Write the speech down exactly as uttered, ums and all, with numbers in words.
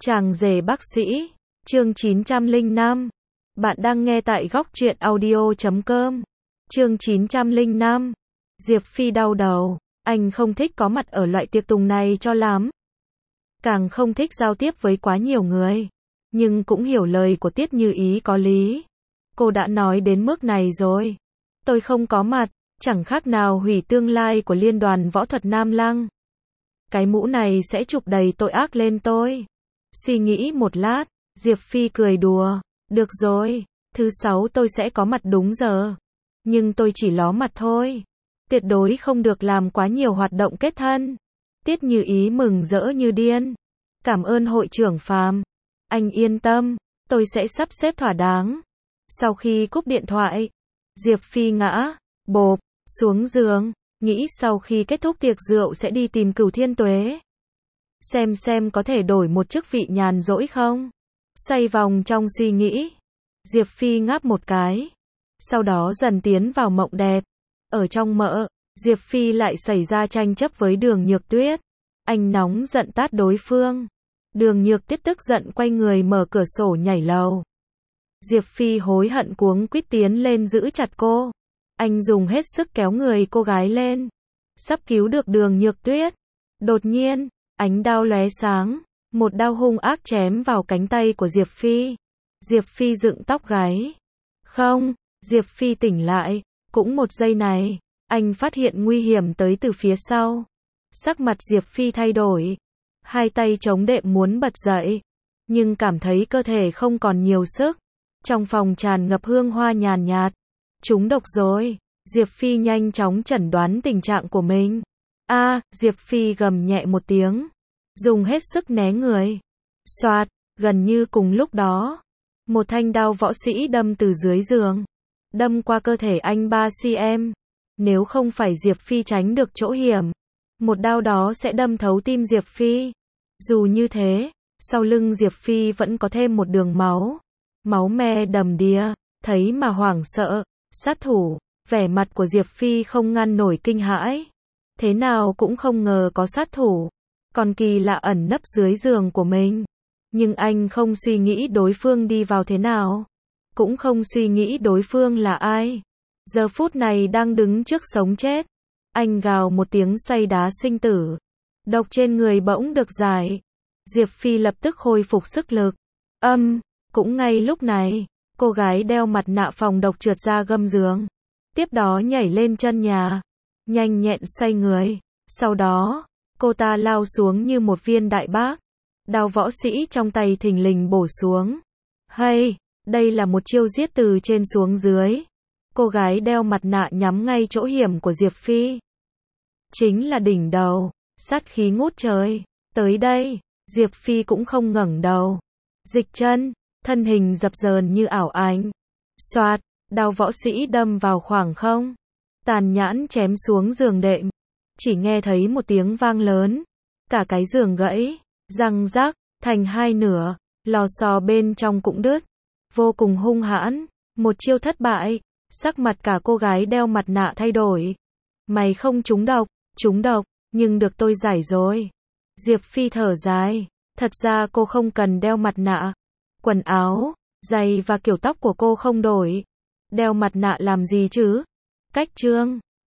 Chàng rể bác sĩ, chương chín trăm lẻ năm. Bạn đang nghe tại góc truyện audio chấm com. Chương chín trăm lẻ năm. Diệp Phi đau đầu, anh không thích có mặt ở loại tiệc tùng này cho lắm. Càng không thích giao tiếp với quá nhiều người. Nhưng cũng hiểu lời của Tiết Như Ý có lý. Cô đã nói đến mức này rồi. Tôi không có mặt, chẳng khác nào hủy tương lai của liên đoàn võ thuật Nam Lăng. Cái mũ này sẽ chụp đầy tội ác lên tôi. Suy nghĩ một lát, Diệp Phi cười đùa. Được rồi, thứ sáu tôi sẽ có mặt đúng giờ. Nhưng tôi chỉ ló mặt thôi. Tuyệt đối không được làm quá nhiều hoạt động kết thân. Tiết Như Ý mừng rỡ như điên. Cảm ơn hội trưởng Phàm. Anh yên tâm, tôi sẽ sắp xếp thỏa đáng. Sau khi cúp điện thoại, Diệp Phi ngã, bộp, xuống giường, nghĩ sau khi kết thúc tiệc rượu sẽ đi tìm Cửu Thiên Tuế. Xem xem có thể đổi một chức vị nhàn rỗi không? Xoay vòng trong suy nghĩ, Diệp Phi ngáp một cái. Sau đó dần tiến vào mộng đẹp. Ở trong mộng, Diệp Phi lại xảy ra tranh chấp với Đường Nhược Tuyết. Anh nóng giận tát đối phương. Đường Nhược Tuyết tức giận quay người mở cửa sổ nhảy lầu. Diệp Phi hối hận cuống quýt tiến lên giữ chặt cô. Anh dùng hết sức kéo người cô gái lên. Sắp cứu được Đường Nhược Tuyết. Đột nhiên, ánh đao lóe sáng. Một đao hung ác chém vào cánh tay của Diệp Phi. Diệp Phi dựng tóc gáy. Không, Diệp Phi tỉnh lại. Cũng một giây này, anh phát hiện nguy hiểm tới từ phía sau. Sắc mặt Diệp Phi thay đổi. Hai tay chống đệm muốn bật dậy. Nhưng cảm thấy cơ thể không còn nhiều sức. Trong phòng tràn ngập hương hoa nhàn nhạt. Trúng độc rồi. Diệp Phi nhanh chóng chẩn đoán tình trạng của mình. A, à, Diệp Phi gầm nhẹ một tiếng. Dùng hết sức né người. Xoạt, gần như cùng lúc đó. Một thanh đao võ sĩ đâm từ dưới giường. Đâm qua cơ thể anh ba xăng-ti-mét. Nếu không phải Diệp Phi tránh được chỗ hiểm. Một đao đó sẽ đâm thấu tim Diệp Phi. Dù như thế, sau lưng Diệp Phi vẫn có thêm một đường máu. Máu me đầm đìa, thấy mà hoảng sợ. Sát thủ, vẻ mặt của Diệp Phi không ngăn nổi kinh hãi. Thế nào cũng không ngờ có sát thủ. Còn kỳ lạ ẩn nấp dưới giường của mình. Nhưng anh không suy nghĩ đối phương đi vào thế nào. Cũng không suy nghĩ đối phương là ai. Giờ phút này đang đứng trước sống chết. Anh gào một tiếng xoay đá sinh tử. Độc trên người bỗng được giải. Diệp Phi lập tức khôi phục sức lực. Âm, cũng ngay lúc này, cô gái đeo mặt nạ phòng độc trượt ra gâm giường. Tiếp đó nhảy lên chân nhà. Nhanh nhẹn xoay người. Sau đó, cô ta lao xuống như một viên đại bác. Đao võ sĩ trong tay thình lình bổ xuống. Hay, đây là một chiêu giết từ trên xuống dưới. Cô gái đeo mặt nạ nhắm ngay chỗ hiểm của Diệp Phi. Chính là đỉnh đầu, sát khí ngút trời. Tới đây, Diệp Phi cũng không ngẩng đầu. Dịch chân, thân hình dập dờn như ảo ảnh. Xoạt, đao võ sĩ đâm vào khoảng không. Tàn nhẫn chém xuống giường đệm. Chỉ nghe thấy một tiếng vang lớn. Cả cái giường gãy, răng rác, thành hai nửa. Lò xo bên trong cũng đứt. Vô cùng hung hãn. Một chiêu thất bại. Sắc mặt cả cô gái đeo mặt nạ thay đổi. Mày không trúng độc, trúng độc, nhưng được tôi giải rồi. Diệp Phi thở dài. Thật ra cô không cần đeo mặt nạ. Quần áo, giày và kiểu tóc của cô không đổi. Đeo mặt nạ làm gì chứ? Cách trương.